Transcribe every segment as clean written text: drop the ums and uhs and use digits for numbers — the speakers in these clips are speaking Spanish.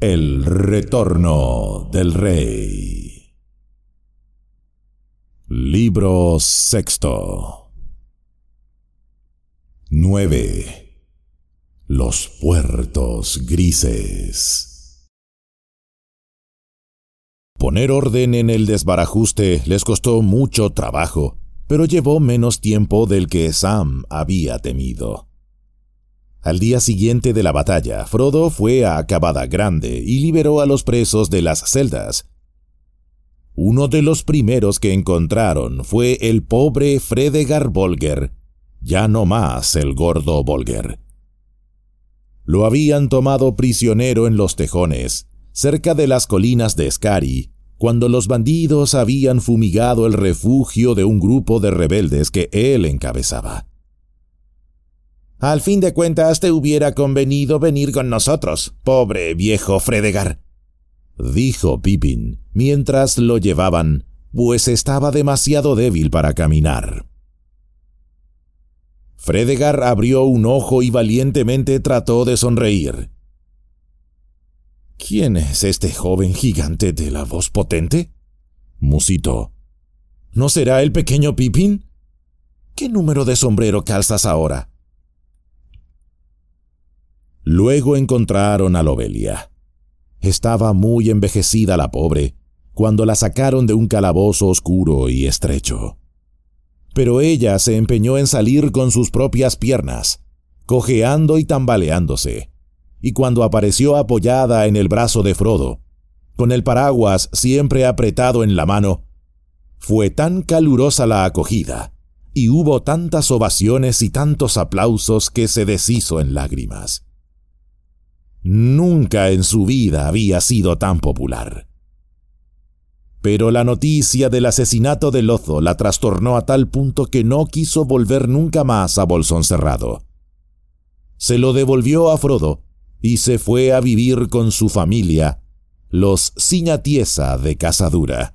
El retorno del rey. Libro sexto. 9. Los puertos grises. Poner orden en el desbarajuste les costó mucho trabajo, pero llevó menos tiempo del que Sam había temido. Al día siguiente de la batalla, Frodo fue a Cabada Grande y liberó a los presos de las celdas. Uno de los primeros que encontraron fue el pobre Fredegar Bolger, ya no más el gordo Bolger. Lo habían tomado prisionero en los tejones, cerca de las colinas de Skari, cuando los bandidos habían fumigado el refugio de un grupo de rebeldes que él encabezaba. «Al fin de cuentas te hubiera convenido venir con nosotros, pobre viejo Fredegar», dijo Pippin, mientras lo llevaban, pues estaba demasiado débil para caminar. Fredegar abrió un ojo y valientemente trató de sonreír. «¿Quién es este joven gigante de la voz potente?», musitó. «¿No será el pequeño Pippin? ¿Qué número de sombrero calzas ahora?». Luego encontraron a Lobelia. Estaba muy envejecida la pobre, cuando la sacaron de un calabozo oscuro y estrecho. Pero ella se empeñó en salir con sus propias piernas, cojeando y tambaleándose, y cuando apareció apoyada en el brazo de Frodo, con el paraguas siempre apretado en la mano, fue tan calurosa la acogida, y hubo tantas ovaciones y tantos aplausos que se deshizo en lágrimas. Nunca en su vida había sido tan popular. Pero la noticia del asesinato de Lotho la trastornó a tal punto que no quiso volver nunca más a Bolsón Cerrado. Se lo devolvió a Frodo y se fue a vivir con su familia, los Ciñatiesa de Cazadura.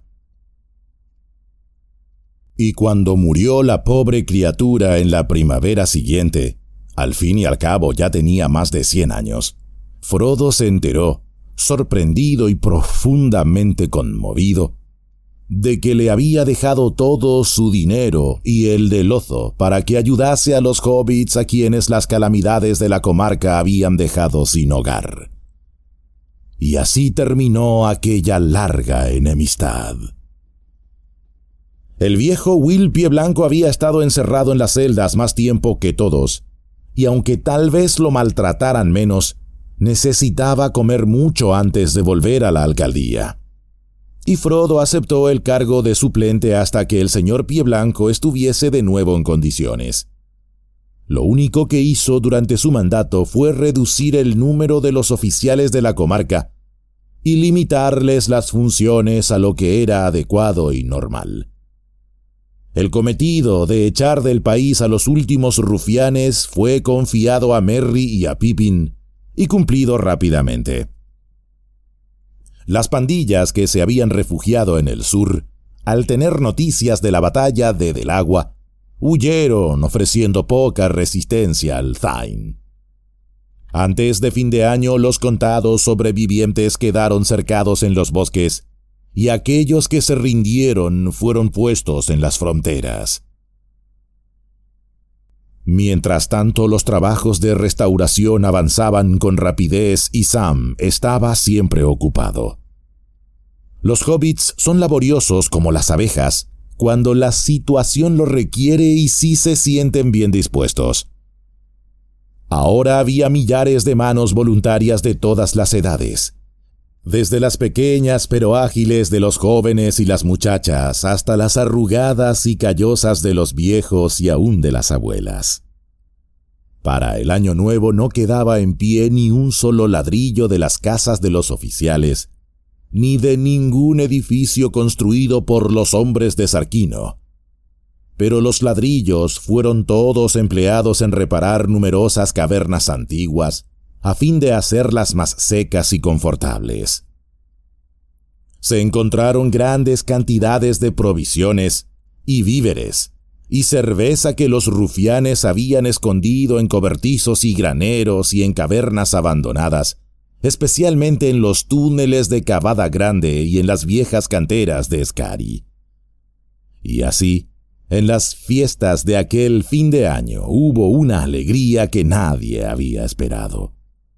Y cuando murió la pobre criatura en la primavera siguiente, al fin y al cabo ya tenía más de 100 años, Frodo se enteró, sorprendido y profundamente conmovido, de que le había dejado todo su dinero y el de Lotho para que ayudase a los hobbits a quienes las calamidades de la comarca habían dejado sin hogar. Y así terminó aquella larga enemistad. El viejo Will Pieblanco había estado encerrado en las celdas más tiempo que todos, y aunque tal vez lo maltrataran menos, necesitaba comer mucho antes de volver a la alcaldía. Y Frodo aceptó el cargo de suplente hasta que el señor Pieblanco estuviese de nuevo en condiciones. Lo único que hizo durante su mandato fue reducir el número de los oficiales de la comarca y limitarles las funciones a lo que era adecuado y normal. El cometido de echar del país a los últimos rufianes fue confiado a Merry y a Pippin, y cumplido rápidamente. Las pandillas que se habían refugiado en el sur, al tener noticias de la batalla de Delagua, huyeron ofreciendo poca resistencia al Thain. Antes de fin de año, los contados sobrevivientes quedaron cercados en los bosques, y aquellos que se rindieron fueron puestos en las fronteras. Mientras tanto, los trabajos de restauración avanzaban con rapidez y Sam estaba siempre ocupado. Los hobbits son laboriosos como las abejas, cuando la situación lo requiere y sí se sienten bien dispuestos. Ahora había millares de manos voluntarias de todas las edades, desde las pequeñas pero ágiles de los jóvenes y las muchachas hasta las arrugadas y callosas de los viejos y aún de las abuelas. Para el año nuevo no quedaba en pie ni un solo ladrillo de las casas de los oficiales, ni de ningún edificio construido por los hombres de Sarquino. Pero los ladrillos fueron todos empleados en reparar numerosas cavernas antiguas, a fin de hacerlas más secas y confortables. Se encontraron grandes cantidades de provisiones y víveres, y cerveza que los rufianes habían escondido en cobertizos y graneros y en cavernas abandonadas, especialmente en los túneles de Cavada Grande y en las viejas canteras de Skari. Y así, en las fiestas de aquel fin de año hubo una alegría que nadie había esperado.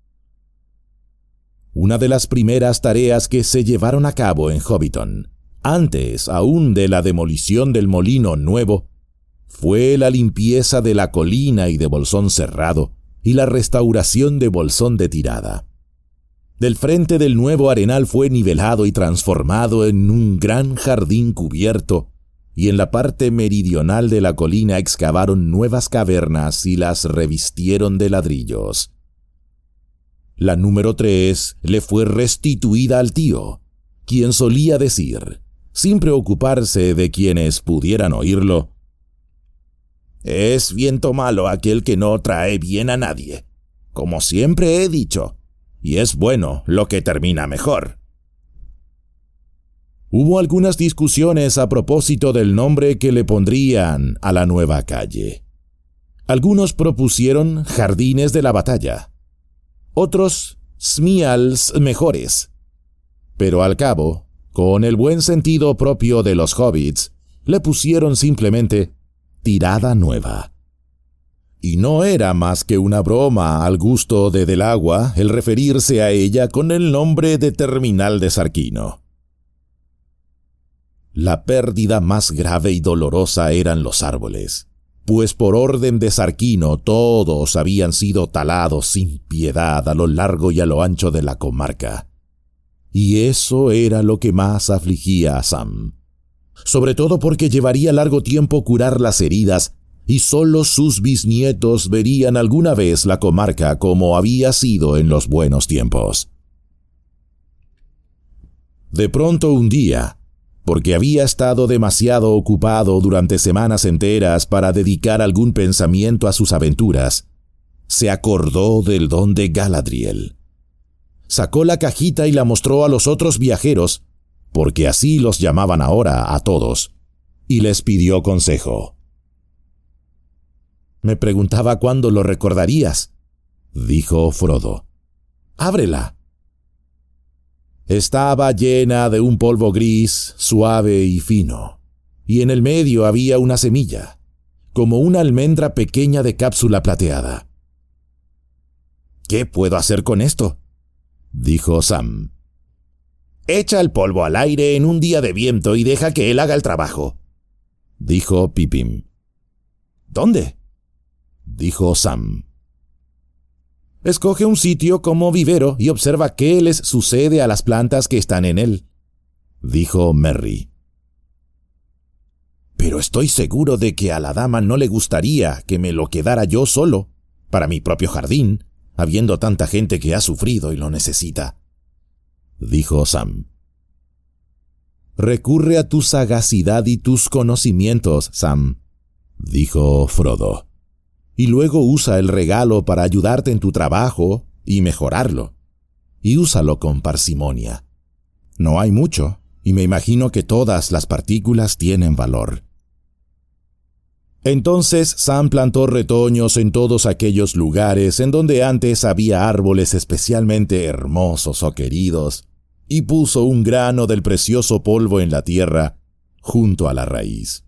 Una de las primeras tareas que se llevaron a cabo en Hobbiton, antes aún de la demolición del molino nuevo, fue la limpieza de la colina y de Bolsón Cerrado y la restauración de Bolsón de Tirada. Del frente del nuevo arenal fue nivelado y transformado en un gran jardín cubierto, y en la parte meridional de la colina excavaron nuevas cavernas y las revistieron de ladrillos. La número 3 le fue restituida al tío, quien solía decir, sin preocuparse de quienes pudieran oírlo: «Es viento malo aquel que no trae bien a nadie, como siempre he dicho, y es bueno lo que termina mejor». Hubo algunas discusiones a propósito del nombre que le pondrían a la nueva calle. Algunos propusieron Jardines de la Batalla, otros Smials Mejores, pero al cabo, con el buen sentido propio de los hobbits, le pusieron simplemente Tirada Nueva. Y no era más que una broma al gusto de Del Agua el referirse a ella con el nombre de terminal de Sarquino. La pérdida más grave y dolorosa eran los árboles, pues por orden de Sarquino todos habían sido talados sin piedad a lo largo y a lo ancho de la comarca. Y eso era lo que más afligía a Sam, sobre todo porque llevaría largo tiempo curar las heridas y solo sus bisnietos verían alguna vez la comarca como había sido en los buenos tiempos. De pronto un día, porque había estado demasiado ocupado durante semanas enteras para dedicar algún pensamiento a sus aventuras, se acordó del don de Galadriel. Sacó la cajita y la mostró a los otros viajeros, porque así los llamaban ahora a todos, y les pidió consejo. «Me preguntaba cuándo lo recordarías», dijo Frodo. «Ábrela». Estaba llena de un polvo gris, suave y fino, y en el medio había una semilla, como una almendra pequeña de cápsula plateada. «¿Qué puedo hacer con esto?», dijo Sam. «Echa el polvo al aire en un día de viento y deja que él haga el trabajo», dijo Pippin. «¿Dónde?», dijo Sam. «Escoge un sitio como vivero y observa qué les sucede a las plantas que están en él», dijo Merry. «Pero estoy seguro de que a la dama no le gustaría que me lo quedara yo solo, para mi propio jardín, habiendo tanta gente que ha sufrido y lo necesita», dijo Sam. «Recurre a tu sagacidad y tus conocimientos, Sam», dijo Frodo. «Y luego usa el regalo para ayudarte en tu trabajo y mejorarlo. Y úsalo con parsimonia. No hay mucho, y me imagino que todas las partículas tienen valor». Entonces Sam plantó retoños en todos aquellos lugares en donde antes había árboles especialmente hermosos o queridos, y puso un grano del precioso polvo en la tierra junto a la raíz.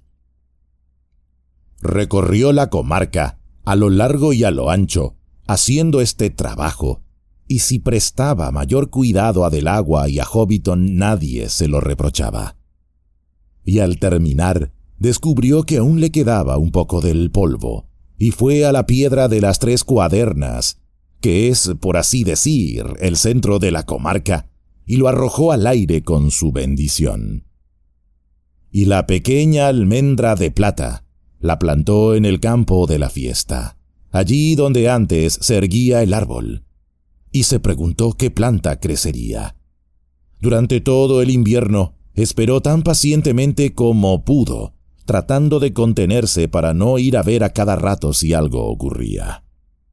Recorrió la comarca, a lo largo y a lo ancho, haciendo este trabajo, y si prestaba mayor cuidado a Del Agua y a Hobbiton nadie se lo reprochaba. Y al terminar, descubrió que aún le quedaba un poco del polvo, y fue a la piedra de las 3 cuadernas, que es, por así decir, el centro de la comarca, y lo arrojó al aire con su bendición. Y la pequeña almendra de plata la plantó en el campo de la fiesta, allí donde antes se erguía el árbol, y se preguntó qué planta crecería. Durante todo el invierno esperó tan pacientemente como pudo, tratando de contenerse para no ir a ver a cada rato si algo ocurría.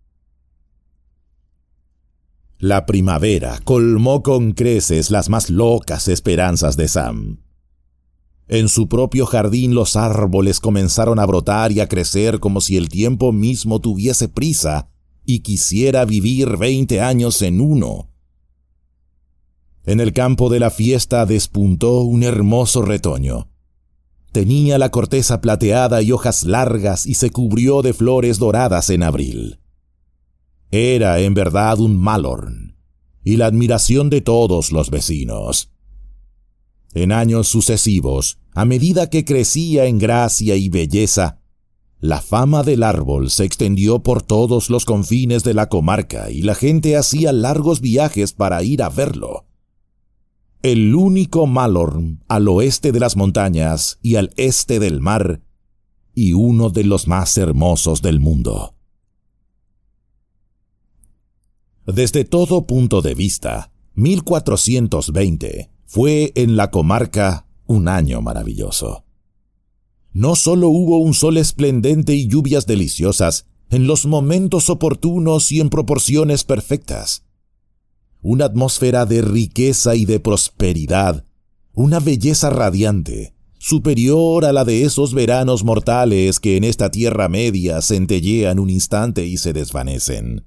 La primavera colmó con creces las más locas esperanzas de Sam. En su propio jardín los árboles comenzaron a brotar y a crecer como si el tiempo mismo tuviese prisa y quisiera vivir 20 años en uno. En el campo de la fiesta despuntó un hermoso retoño. Tenía la corteza plateada y hojas largas y se cubrió de flores doradas en abril. Era en verdad un Malorn, y la admiración de todos los vecinos. En años sucesivos, a medida que crecía en gracia y belleza, la fama del árbol se extendió por todos los confines de la comarca y la gente hacía largos viajes para ir a verlo. El único Malorn al oeste de las montañas y al este del mar, y uno de los más hermosos del mundo. Desde todo punto de vista, 1420 fue en la comarca un año maravilloso. No solo hubo un sol esplendente y lluvias deliciosas en los momentos oportunos y en proporciones perfectas. Una atmósfera de riqueza y de prosperidad, una belleza radiante, superior a la de esos veranos mortales que en esta tierra media centellean un instante y se desvanecen.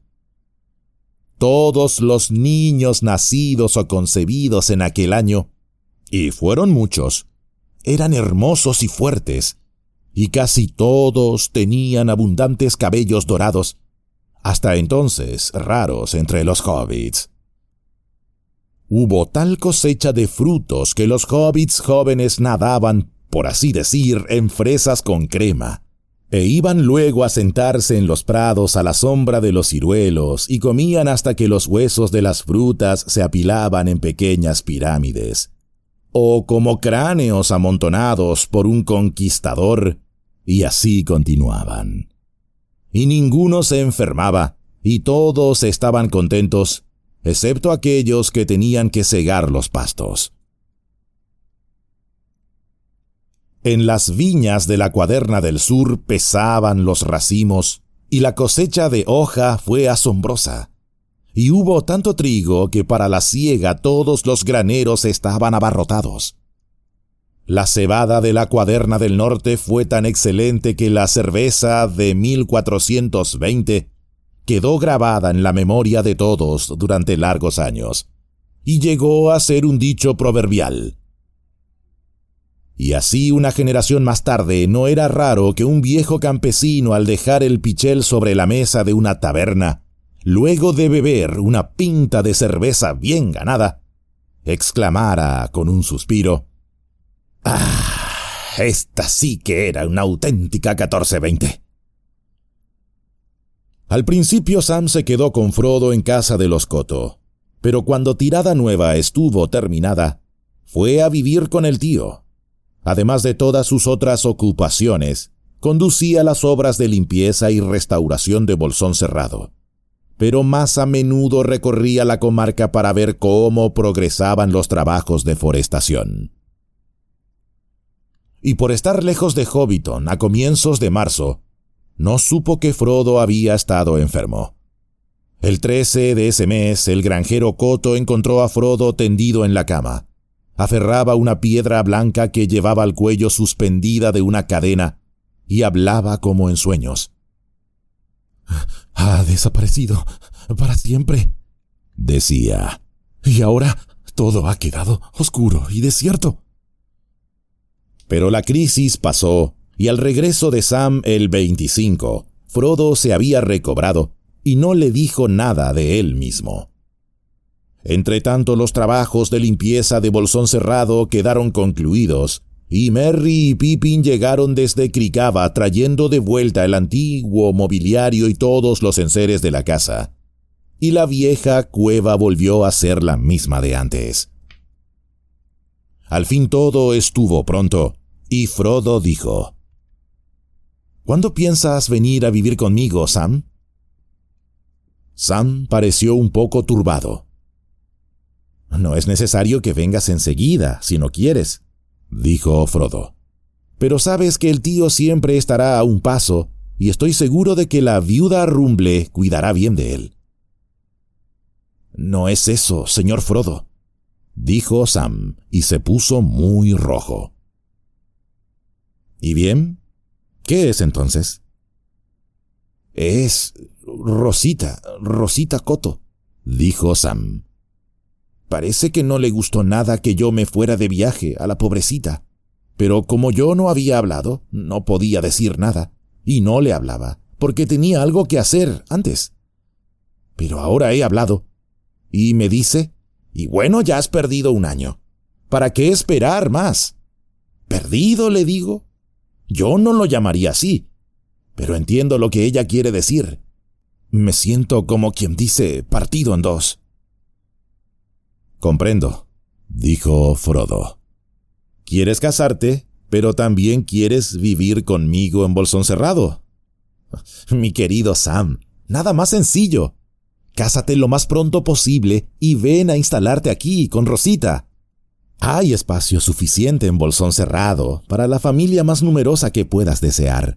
Todos los niños nacidos o concebidos en aquel año, y fueron muchos, eran hermosos y fuertes, y casi todos tenían abundantes cabellos dorados, hasta entonces raros entre los hobbits. Hubo tal cosecha de frutos que los hobbits jóvenes nadaban, por así decir, en fresas con crema, e iban luego a sentarse en los prados a la sombra de los ciruelos y comían hasta que los huesos de las frutas se apilaban en pequeñas pirámides, o como cráneos amontonados por un conquistador, y así continuaban. Y ninguno se enfermaba, y todos estaban contentos, excepto aquellos que tenían que segar los pastos. En las viñas de la Cuaderna del Sur pesaban los racimos, y la cosecha de hoja fue asombrosa. Y hubo tanto trigo que para la siega todos los graneros estaban abarrotados. La cebada de la Cuaderna del Norte fue tan excelente que la cerveza de 1420 quedó grabada en la memoria de todos durante largos años, y llegó a ser un dicho proverbial. Y así una generación más tarde no era raro que un viejo campesino al dejar el pichel sobre la mesa de una taberna, luego de beber una pinta de cerveza bien ganada, exclamara con un suspiro: «¡Ah! Esta sí que era una auténtica 1420». Al principio Sam se quedó con Frodo en casa de los Coto, pero cuando Tirada Nueva estuvo terminada, fue a vivir con el tío. Además de todas sus otras ocupaciones, conducía las obras de limpieza y restauración de Bolsón Cerrado, pero más a menudo recorría la comarca para ver cómo progresaban los trabajos de forestación. Y por estar lejos de Hobbiton a comienzos de marzo, no supo que Frodo había estado enfermo. El 13 de ese mes, el granjero Coto encontró a Frodo tendido en la cama. Aferraba una piedra blanca que llevaba al cuello suspendida de una cadena y hablaba como en sueños. «Ha desaparecido para siempre», decía, «y ahora todo ha quedado oscuro y desierto». Pero la crisis pasó, y al regreso de Sam el 25, Frodo se había recobrado y no le dijo nada de él mismo. Entretanto, los trabajos de limpieza de Bolsón Cerrado quedaron concluidos, y Merry y Pippin llegaron desde Cricava trayendo de vuelta el antiguo mobiliario y todos los enseres de la casa, y la vieja cueva volvió a ser la misma de antes. Al fin todo estuvo pronto, y Frodo dijo: «¿Cuándo piensas venir a vivir conmigo, Sam?» Sam pareció un poco turbado. «No es necesario que vengas enseguida, si no quieres», dijo Frodo. «Pero sabes que el tío siempre estará a un paso, y estoy seguro de que la viuda Rumble cuidará bien de él». «No es eso, señor Frodo», dijo Sam, y se puso muy rojo. «¿Y bien? ¿Qué es entonces?» «Es Rosita Coto», dijo Sam. Parece que no le gustó nada que yo me fuera de viaje a la pobrecita. Pero como yo no había hablado, no podía decir nada, y no le hablaba, porque tenía algo que hacer antes. Pero ahora he hablado, y me dice, y bueno, ya has perdido un año. ¿Para qué esperar más? ¿Perdido?, le digo. Yo no lo llamaría así, pero entiendo lo que ella quiere decir. Me siento como quien dice partido en dos. Comprendo, dijo Frodo. ¿Quieres casarte, pero también quieres vivir conmigo en Bolsón Cerrado? Mi querido Sam, nada más sencillo. Cásate lo más pronto posible y ven a instalarte aquí con Rosita. Hay espacio suficiente en Bolsón Cerrado para la familia más numerosa que puedas desear.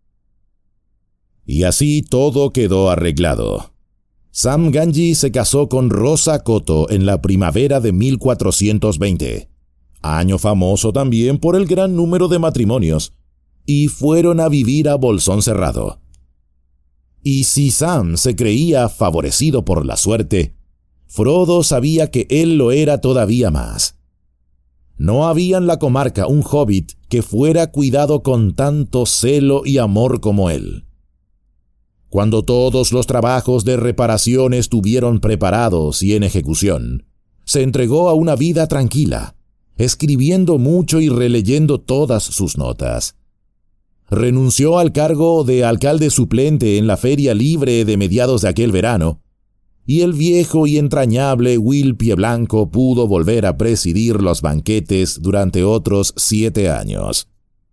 Y así todo quedó arreglado. Sam Gamgee se casó con Rosa Cotto en la primavera de 1420, año famoso también por el gran número de matrimonios, y fueron a vivir a Bolsón Cerrado. Y si Sam se creía favorecido por la suerte, Frodo sabía que él lo era todavía más. No había en la comarca un hobbit que fuera cuidado con tanto celo y amor como él. Cuando todos los trabajos de reparación estuvieron preparados y en ejecución, se entregó a una vida tranquila, escribiendo mucho y releyendo todas sus notas. Renunció al cargo de alcalde suplente en la feria libre de mediados de aquel verano, y el viejo y entrañable Will Pieblanco pudo volver a presidir los banquetes durante otros 7 años.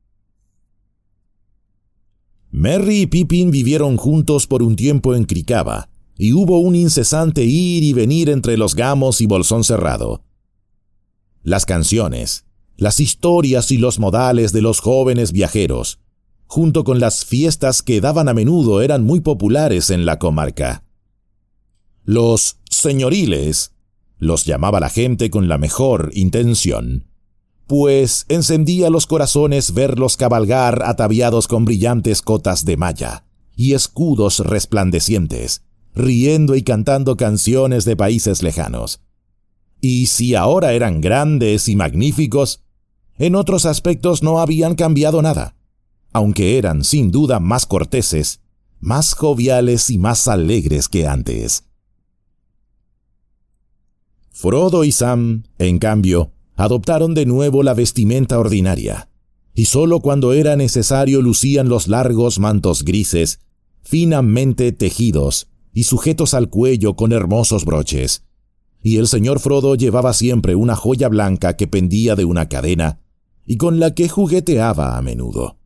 Merry y Pippin vivieron juntos por un tiempo en Cricaba, y hubo un incesante ir y venir entre los Gamos y Bolsón Cerrado. Las canciones, las historias y los modales de los jóvenes viajeros, junto con las fiestas que daban a menudo, eran muy populares en la comarca. Los señoriles los llamaba la gente con la mejor intención, pues encendía los corazones verlos cabalgar ataviados con brillantes cotas de malla y escudos resplandecientes, riendo y cantando canciones de países lejanos. Y si ahora eran grandes y magníficos, en otros aspectos no habían cambiado nada, aunque eran sin duda más corteses, más joviales y más alegres que antes. Frodo y Sam, en cambio, adoptaron de nuevo la vestimenta ordinaria, y sólo cuando era necesario lucían los largos mantos grises, finamente tejidos y sujetos al cuello con hermosos broches, y el señor Frodo llevaba siempre una joya blanca que pendía de una cadena y con la que jugueteaba a menudo.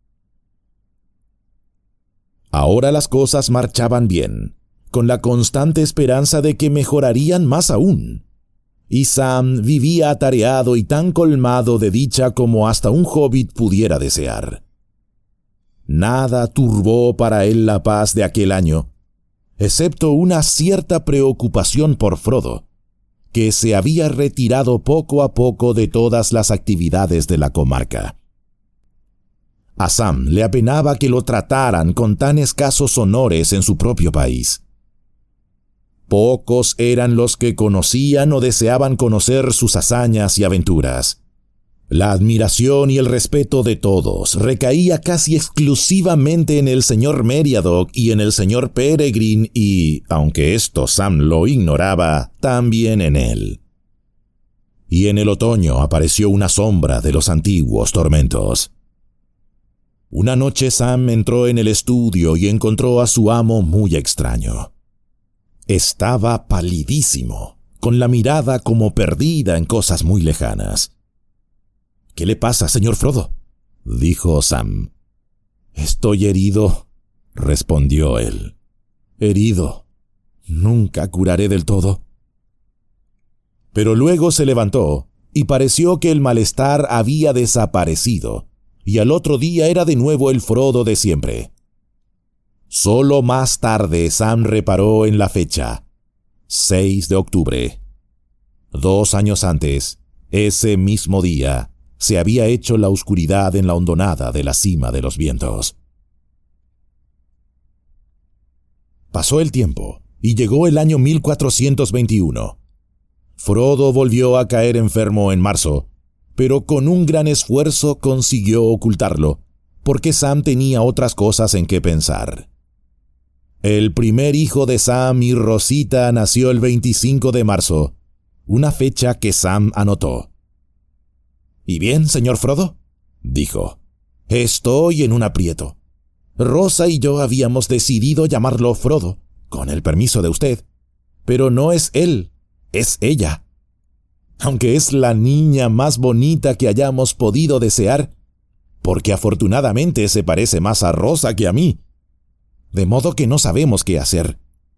Ahora las cosas marchaban bien, con la constante esperanza de que mejorarían más aún. Y Sam vivía atareado y tan colmado de dicha como hasta un hobbit pudiera desear. Nada turbó para él la paz de aquel año, excepto una cierta preocupación por Frodo, que se había retirado poco a poco de todas las actividades de la comarca. A Sam le apenaba que lo trataran con tan escasos honores en su propio país. Pocos eran los que conocían o deseaban conocer sus hazañas y aventuras. La admiración y el respeto de todos recaía casi exclusivamente en el señor Meriadoc y en el señor Peregrine y, aunque esto Sam lo ignoraba, también en él. Y en el otoño apareció una sombra de los antiguos tormentos. Una noche Sam entró en el estudio y encontró a su amo muy extraño. Estaba palidísimo, con la mirada como perdida en cosas muy lejanas. «¿Qué le pasa, señor Frodo?», dijo Sam. «Estoy herido», respondió él. «Herido. Nunca curaré del todo». Pero luego se levantó y pareció que el malestar había desaparecido, y al otro día era de nuevo el Frodo de siempre. Solo más tarde Sam reparó en la fecha, 6 de octubre. 2 años antes, ese mismo día, se había hecho la oscuridad en la hondonada de la cima de los vientos. Pasó el tiempo y llegó el año 1421. Frodo volvió a caer enfermo en marzo, pero con un gran esfuerzo consiguió ocultarlo, porque Sam tenía otras cosas en que pensar. El primer hijo de Sam y Rosita nació el 25 de marzo, una fecha que Sam anotó. «¿Y bien, señor Frodo?», dijo. «Estoy en un aprieto. Rosa y yo habíamos decidido llamarlo Frodo, con el permiso de usted, pero no es él, es ella. Aunque es la niña más bonita que hayamos podido desear, porque afortunadamente se parece más a Rosa que a mí, de modo que no sabemos qué hacer».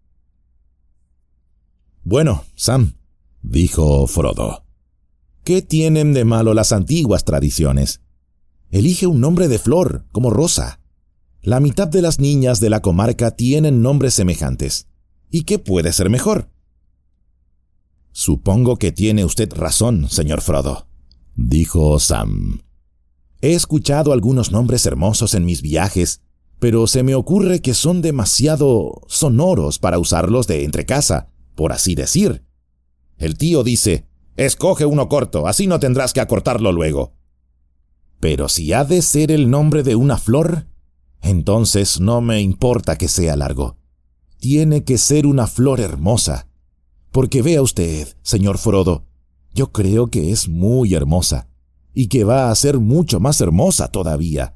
«Bueno, Sam», dijo Frodo, «¿qué tienen de malo las antiguas tradiciones? Elige un nombre de flor, como Rosa. La mitad de las niñas de la comarca tienen nombres semejantes. ¿Y qué puede ser mejor?». «Supongo que tiene usted razón, señor Frodo», dijo Sam. «He escuchado algunos nombres hermosos en mis viajes, pero se me ocurre que son demasiado sonoros para usarlos de entrecasa, por así decir. El tío dice, escoge uno corto, así no tendrás que acortarlo luego. Pero si ha de ser el nombre de una flor, entonces no me importa que sea largo. Tiene que ser una flor hermosa. Porque vea usted, señor Frodo, yo creo que es muy hermosa, y que va a ser mucho más hermosa todavía».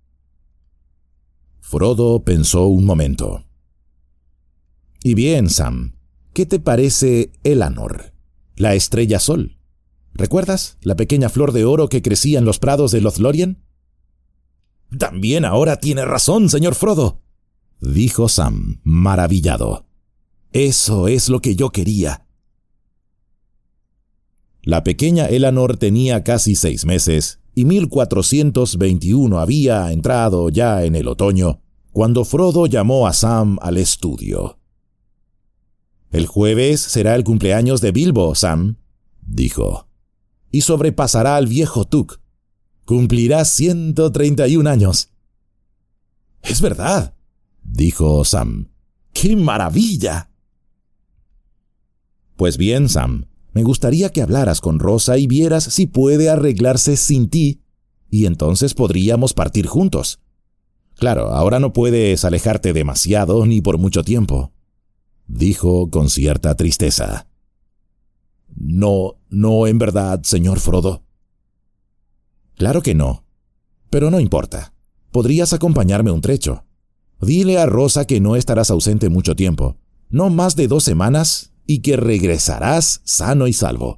Frodo pensó un momento. «Y bien, Sam, ¿qué te parece Elanor, la estrella sol? ¿Recuerdas la pequeña flor de oro que crecía en los prados de Lothlórien?». «También ahora tiene razón, señor Frodo», dijo Sam, maravillado. «Eso es lo que yo quería». La pequeña Elanor tenía casi 6 meses, y 1421 había entrado ya en el otoño, cuando Frodo llamó a Sam al estudio. «El jueves será el cumpleaños de Bilbo, Sam», dijo, «y sobrepasará al viejo Tuk. Cumplirá 131 años». «Es verdad», dijo Sam. «¡Qué maravilla!». «Pues bien, Sam, me gustaría que hablaras con Rosa y vieras si puede arreglarse sin ti, y entonces podríamos partir juntos. Claro, ahora no puedes alejarte demasiado ni por mucho tiempo», dijo con cierta tristeza. No, en verdad, señor Frodo». «Claro que no, pero no importa. Podrías acompañarme un trecho. Dile a Rosa que no estarás ausente mucho tiempo, no más de 2 semanas, y que regresarás sano y salvo».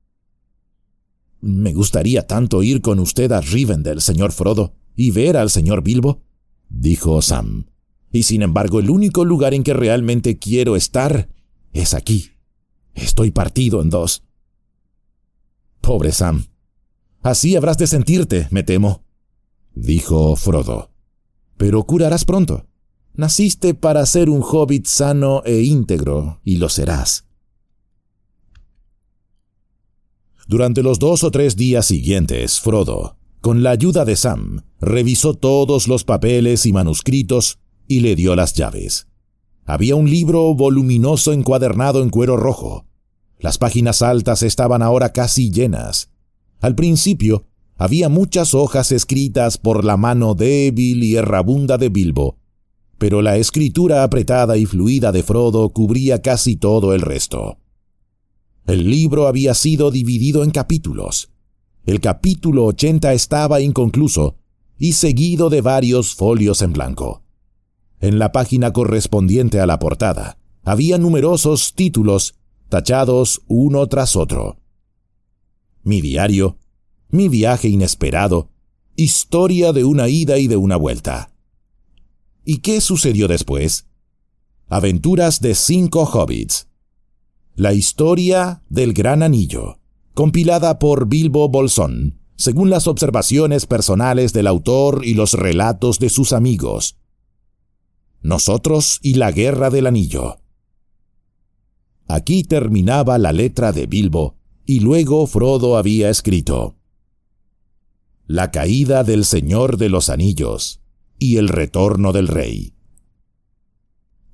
«Me gustaría tanto ir con usted a Rivendell, señor Frodo, y ver al señor Bilbo», dijo Sam. «Y sin embargo, el único lugar en que realmente quiero estar es aquí. Estoy partido en 2. «Pobre Sam. Así habrás de sentirte, me temo», dijo Frodo. «Pero curarás pronto. Naciste para ser un hobbit sano e íntegro, y lo serás». Durante los 2 o 3 días siguientes, Frodo, con la ayuda de Sam, revisó todos los papeles y manuscritos y le dio las llaves. Había un libro voluminoso encuadernado en cuero rojo. Las páginas altas estaban ahora casi llenas. Al principio, había muchas hojas escritas por la mano débil y errabunda de Bilbo, pero la escritura apretada y fluida de Frodo cubría casi todo el resto. El libro había sido dividido en capítulos. El capítulo 80 estaba inconcluso y seguido de varios folios en blanco. En la página correspondiente a la portada, había numerosos títulos tachados uno tras otro. Mi diario, mi viaje inesperado, historia de una ida y de una vuelta. ¿Y qué sucedió después? Aventuras de 5 hobbits. La historia del Gran Anillo, compilada por Bilbo Bolsón, según las observaciones personales del autor y los relatos de sus amigos. Nosotros y la Guerra del Anillo. Aquí terminaba la letra de Bilbo, y luego Frodo había escrito: La caída del Señor de los Anillos y el retorno del Rey.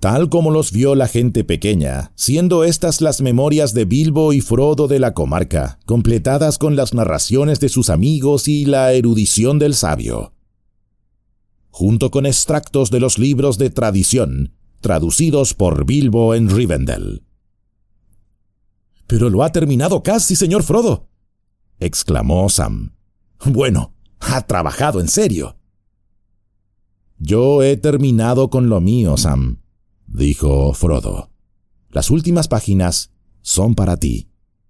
tal como los vio la gente pequeña, siendo estas las memorias de Bilbo y Frodo de la comarca, completadas con las narraciones de sus amigos y la erudición del sabio, junto con extractos de los libros de tradición, traducidos por Bilbo en Rivendell. «¡Pero lo ha terminado casi, señor Frodo!», exclamó Sam. «Bueno, ha trabajado en serio». «Yo he terminado con lo mío, Sam», dijo Frodo. «Las últimas páginas son para ti».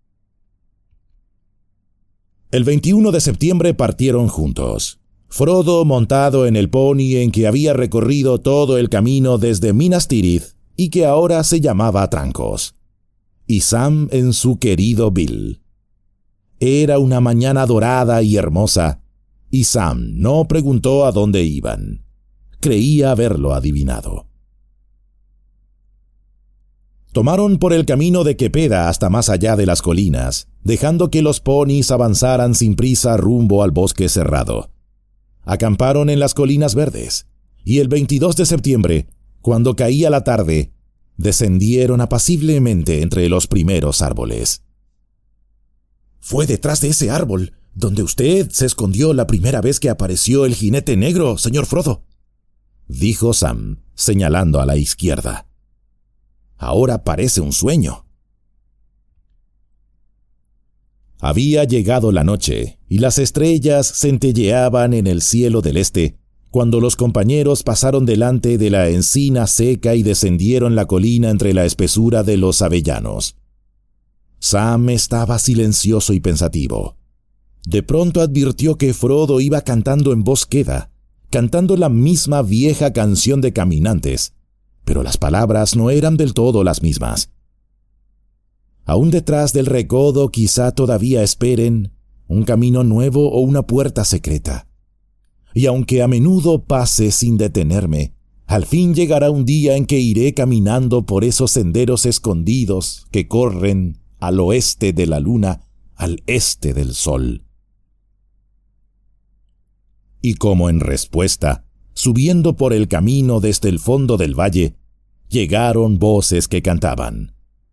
El 21 de septiembre partieron juntos. Frodo montado en el pony en que había recorrido todo el camino desde Minas Tirith y que ahora se llamaba Trancos, y Sam en su querido Bill. Era una mañana dorada y hermosa, y Sam no preguntó a dónde iban. Creía haberlo adivinado. Tomaron por el camino de Quepeda hasta más allá de las colinas, dejando que los ponis avanzaran sin prisa rumbo al bosque cerrado. Acamparon en las colinas verdes, y el 22 de septiembre, cuando caía la tarde, descendieron apaciblemente entre los primeros árboles. «Fue detrás de ese árbol donde usted se escondió la primera vez que apareció el jinete negro, señor Frodo», dijo Sam, señalando a la izquierda. «Ahora parece un sueño». Había llegado la noche, y las estrellas centelleaban en el cielo del este, cuando los compañeros pasaron delante de la encina seca y descendieron la colina entre la espesura de los avellanos. Sam estaba silencioso y pensativo. De pronto advirtió que Frodo iba cantando en voz queda, cantando la misma vieja canción de caminantes, pero las palabras no eran del todo las mismas. Aún detrás del recodo quizá todavía esperen un camino nuevo o una puerta secreta. Y aunque a menudo pase sin detenerme, al fin llegará un día en que iré caminando por esos senderos escondidos que corren al oeste de la luna, al este del sol. Y como en respuesta, subiendo por el camino desde el fondo del valle, llegaron voces que cantaban: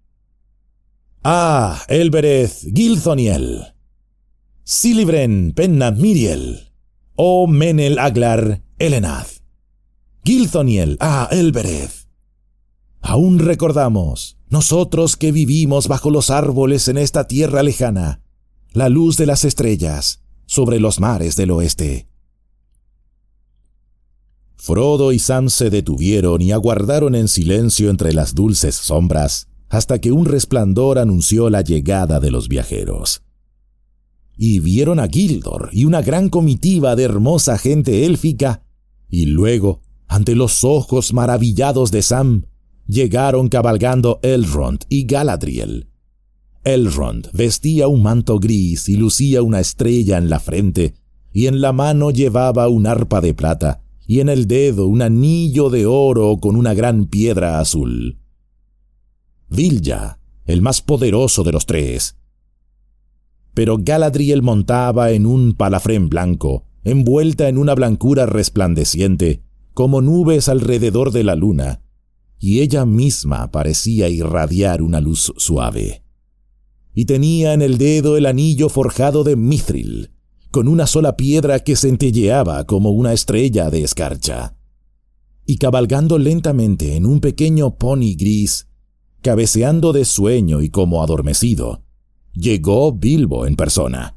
«Ah, Elbereth Gilthoniel, Silibren Penna Miriel, O Menel Aglar Elenath, Gilthoniel, ah, Elbereth». Aún recordamos, nosotros que vivimos bajo los árboles en esta tierra lejana, la luz de las estrellas sobre los mares del oeste. Frodo y Sam se detuvieron y aguardaron en silencio entre las dulces sombras, hasta que un resplandor anunció la llegada de los viajeros. Y vieron a Gildor y una gran comitiva de hermosa gente élfica, y luego, ante los ojos maravillados de Sam, llegaron cabalgando Elrond y Galadriel. Elrond vestía un manto gris y lucía una estrella en la frente, y en la mano llevaba un arpa de plata, y en el dedo un anillo de oro con una gran piedra azul. Vilja, el más poderoso de los tres. Pero Galadriel montaba en un palafrén blanco, envuelta en una blancura resplandeciente, como nubes alrededor de la luna, y ella misma parecía irradiar una luz suave. Y tenía en el dedo el anillo forjado de Mithril, con una sola piedra que centelleaba como una estrella de escarcha. Y cabalgando lentamente en un pequeño pony gris, cabeceando de sueño y como adormecido, llegó Bilbo en persona.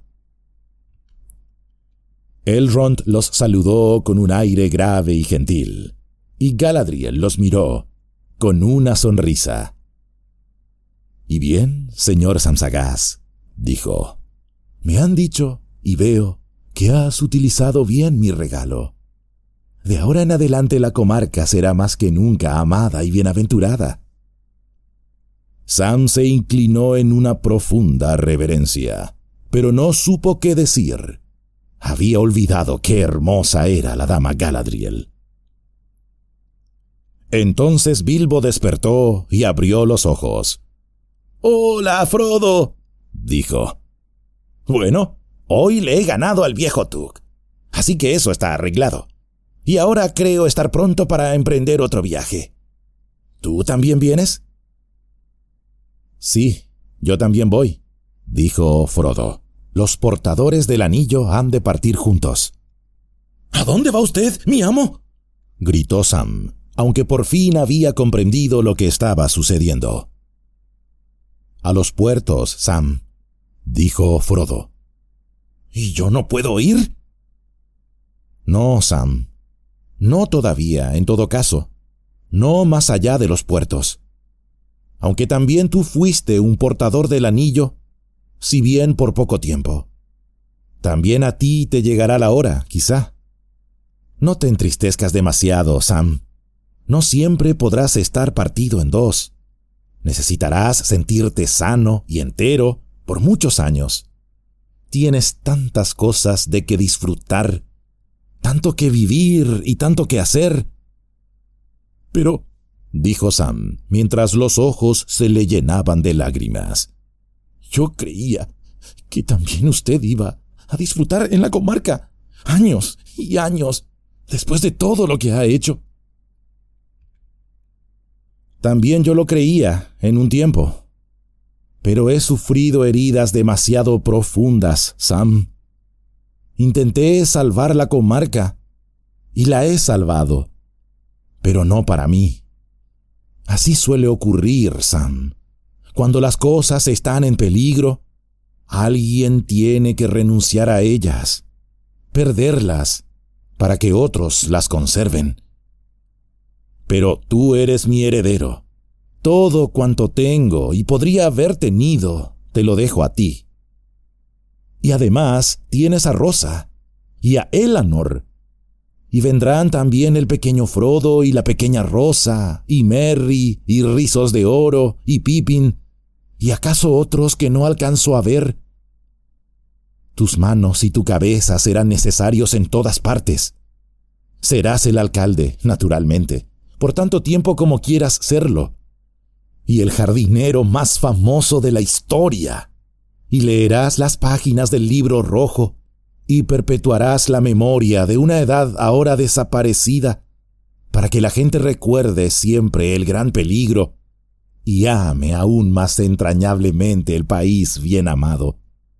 Elrond los saludó con un aire grave y gentil, y Galadriel los miró con una sonrisa. «Y bien, señor Samsagaz», dijo, «me han dicho, y veo, que has utilizado bien mi regalo. De ahora en adelante la comarca será más que nunca amada y bienaventurada». Sam se inclinó en una profunda reverencia, pero no supo qué decir. Había olvidado qué hermosa era la dama Galadriel. Entonces Bilbo despertó y abrió los ojos. «¡Hola, Frodo!», dijo. «Bueno, hoy le he ganado al viejo Tug, así que eso está arreglado. Y ahora creo estar pronto para emprender otro viaje. ¿Tú también vienes? Sí, yo también voy, dijo Frodo. Los portadores del anillo han de partir juntos. ¿A dónde va usted, mi amo?, gritó Sam, aunque por fin había comprendido lo que estaba sucediendo. A los puertos, Sam, dijo Frodo. ¿Y yo no puedo ir? No, Sam. No todavía, en todo caso. No más allá de los puertos. Aunque también tú fuiste un portador del anillo, si bien por poco tiempo. También a ti te llegará la hora, quizá. No te entristezcas demasiado, Sam. No siempre podrás estar partido en dos. Necesitarás sentirte sano y entero por muchos años. Tienes tantas cosas de que disfrutar, tanto que vivir y tanto que hacer. Pero, dijo Sam, mientras los ojos se le llenaban de lágrimas, yo creía que también usted iba a disfrutar en la comarca, años y años, después de todo lo que ha hecho. También yo lo creía en un tiempo, pero he sufrido heridas demasiado profundas, Sam. Intenté salvar la comarca y la he salvado, pero no para mí. Así suele ocurrir, Sam. Cuando las cosas están en peligro, alguien tiene que renunciar a ellas, perderlas, para que otros las conserven. Pero tú eres mi heredero. Todo cuanto tengo y podría haber tenido, te lo dejo a ti. Y además tienes a Rosa y a Elanor. Y vendrán también el pequeño Frodo y la pequeña Rosa, y Merry, y Rizos de Oro, y Pippin, y acaso otros que no alcanzo a ver. Tus manos y tu cabeza serán necesarios en todas partes. Serás el alcalde, naturalmente, por tanto tiempo como quieras serlo, y el jardinero más famoso de la historia, y leerás las páginas del libro rojo, y perpetuarás la memoria de una edad ahora desaparecida, para que la gente recuerde siempre el gran peligro y ame aún más entrañablemente el país bien amado.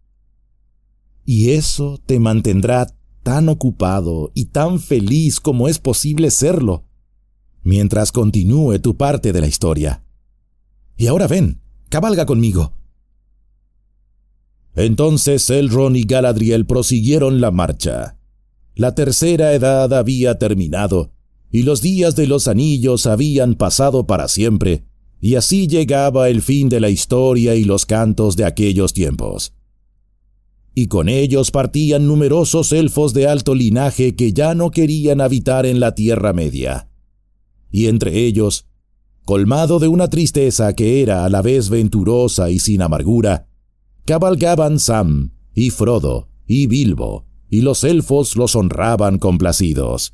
Y eso te mantendrá tan ocupado y tan feliz como es posible serlo, mientras continúe tu parte de la historia. Y ahora ven, cabalga conmigo. Entonces Elrond y Galadriel prosiguieron la marcha. La tercera edad había terminado, y los días de los anillos habían pasado para siempre, y así llegaba el fin de la historia y los cantos de aquellos tiempos. Y con ellos partían numerosos elfos de alto linaje que ya no querían habitar en la Tierra Media. Y entre ellos, colmado de una tristeza que era a la vez venturosa y sin amargura, cabalgaban Sam y Frodo y Bilbo, y los elfos los honraban complacidos.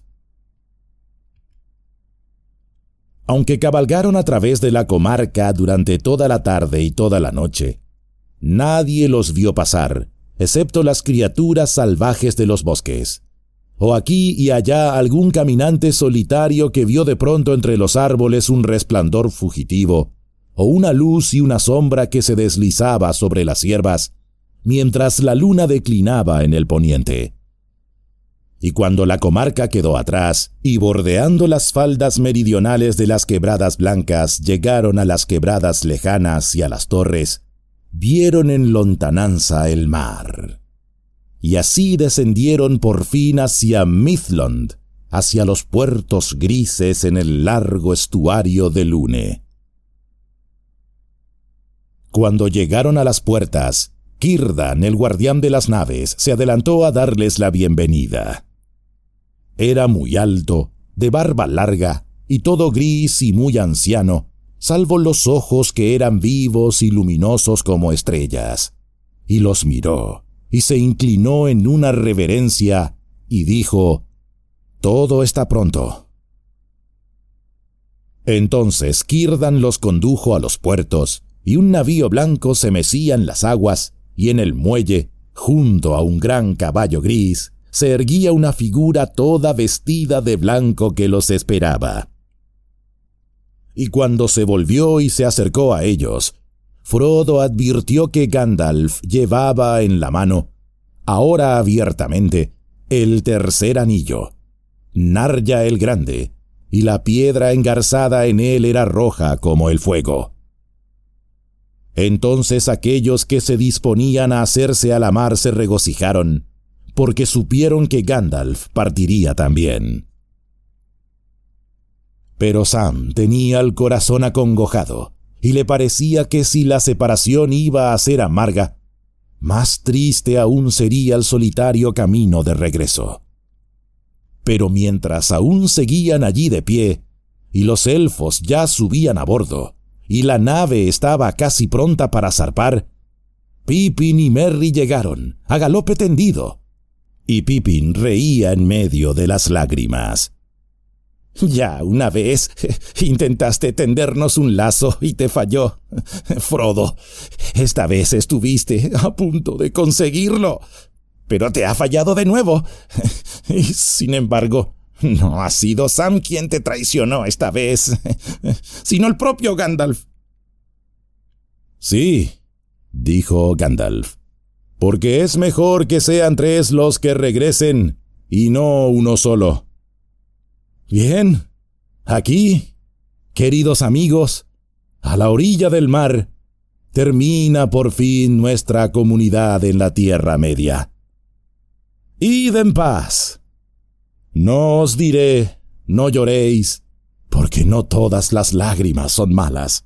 Aunque cabalgaron a través de la comarca durante toda la tarde y toda la noche, nadie los vio pasar, excepto las criaturas salvajes de los bosques, o aquí y allá algún caminante solitario que vio de pronto entre los árboles un resplandor fugitivo, o una luz y una sombra que se deslizaba sobre las hierbas, mientras la luna declinaba en el poniente. Y cuando la comarca quedó atrás, y bordeando las faldas meridionales de las quebradas blancas llegaron a las quebradas lejanas y a las torres, vieron en lontananza el mar. Y así descendieron por fin hacia Mithlond, hacia los puertos grises en el largo estuario de Lune. Cuando llegaron a las puertas, Círdan, el guardián de las naves, se adelantó a darles la bienvenida. Era muy alto, de barba larga, y todo gris y muy anciano, salvo los ojos que eran vivos y luminosos como estrellas. Y los miró, y se inclinó en una reverencia, y dijo: «Todo está pronto». Entonces Círdan los condujo a los puertos, y un navío blanco se mecía en las aguas, y en el muelle, junto a un gran caballo gris, se erguía una figura toda vestida de blanco que los esperaba. y cuando se volvió y se acercó a ellos, Frodo advirtió que Gandalf llevaba en la mano, ahora abiertamente, el tercer anillo, Narya el Grande, y la piedra engarzada en él era roja como el fuego. Entonces aquellos que se disponían a hacerse a la mar se regocijaron, porque supieron que Gandalf partiría también. Pero Sam tenía el corazón acongojado, y le parecía que si la separación iba a ser amarga, más triste aún sería el solitario camino de regreso. Pero mientras aún seguían allí de pie, y los elfos ya subían a bordo, y la nave estaba casi pronta para zarpar, Pippin y Merry llegaron, a galope tendido, y Pippin reía en medio de las lágrimas. «Ya una vez intentaste tendernos un lazo y te falló, Frodo. Esta vez estuviste a punto de conseguirlo, pero te ha fallado de nuevo. Y sin embargo, no ha sido Sam quien te traicionó esta vez, sino el propio Gandalf». «Sí», dijo Gandalf, «porque es mejor que sean 3 los que regresen y no uno solo». Bien, aquí, queridos amigos, a la orilla del mar, termina por fin nuestra comunidad en la Tierra Media. Id en paz. No os diré, no lloréis, porque no todas las lágrimas son malas.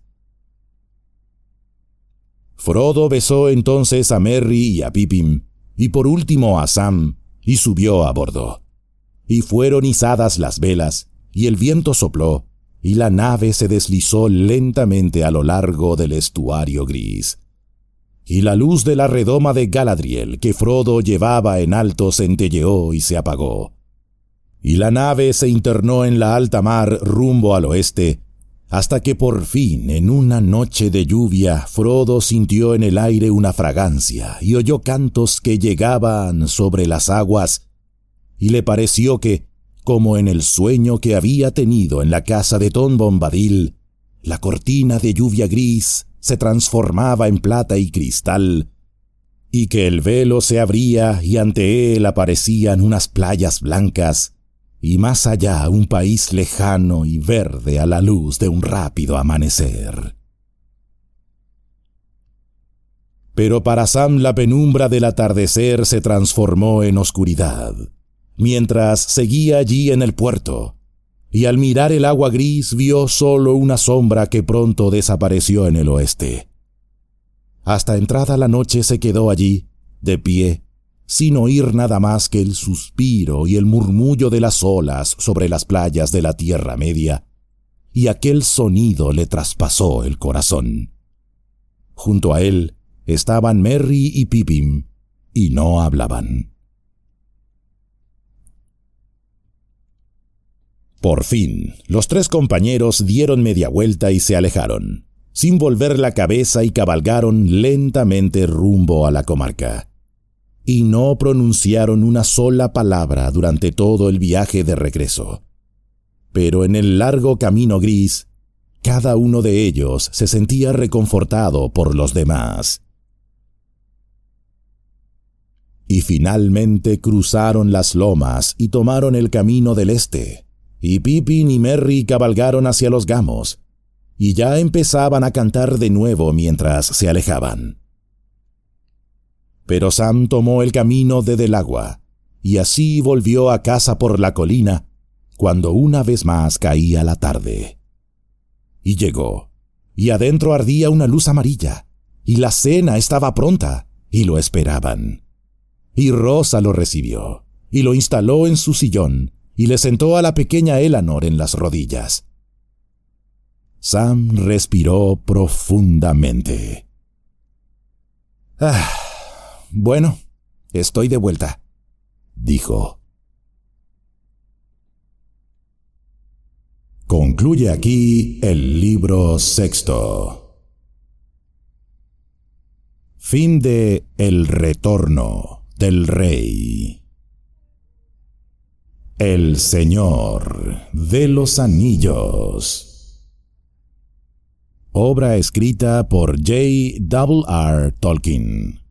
Frodo besó entonces a Merry y a Pippin, y por último a Sam, y subió a bordo. Y fueron izadas las velas, y el viento sopló, y la nave se deslizó lentamente a lo largo del estuario gris. Y la luz de la redoma de Galadriel que Frodo llevaba en alto centelleó y se apagó. Y la nave se internó en la alta mar rumbo al oeste, hasta que por fin, en una noche de lluvia, Frodo sintió en el aire una fragancia y oyó cantos que llegaban sobre las aguas, y le pareció que, como en el sueño que había tenido en la casa de Tom Bombadil, la cortina de lluvia gris se transformaba en plata y cristal, y que el velo se abría y ante él aparecían unas playas blancas, y más allá un país lejano y verde a la luz de un rápido amanecer. Pero para Sam la penumbra del atardecer se transformó en oscuridad, mientras seguía allí en el puerto, y al mirar el agua gris vio solo una sombra que pronto desapareció en el oeste. Hasta entrada la noche se quedó allí, de pie, sin oír nada más que el suspiro y el murmullo de las olas sobre las playas de la Tierra Media, y aquel sonido le traspasó el corazón. Junto a él estaban Merry y Pippin, y no hablaban. Por fin, los 3 compañeros dieron media vuelta y se alejaron, sin volver la cabeza, y cabalgaron lentamente rumbo a la comarca. Y no pronunciaron una sola palabra durante todo el viaje de regreso. Pero en el largo camino gris, cada uno de ellos se sentía reconfortado por los demás. Y finalmente cruzaron las lomas y tomaron el camino del este, y Pippin y Merry cabalgaron hacia los gamos, y ya empezaban a cantar de nuevo mientras se alejaban. Pero Sam tomó el camino de Del Agua, y así volvió a casa por la colina, cuando una vez más caía la tarde. Y llegó, y adentro ardía una luz amarilla, y la cena estaba pronta, y lo esperaban. Y Rosa lo recibió, y lo instaló en su sillón, y le sentó a la pequeña Elanor en las rodillas. Sam respiró profundamente. Bueno, estoy de vuelta, dijo. Concluye aquí el libro 6. Fin de El retorno del rey. El Señor de los Anillos. obra escrita por J. R. R. Tolkien.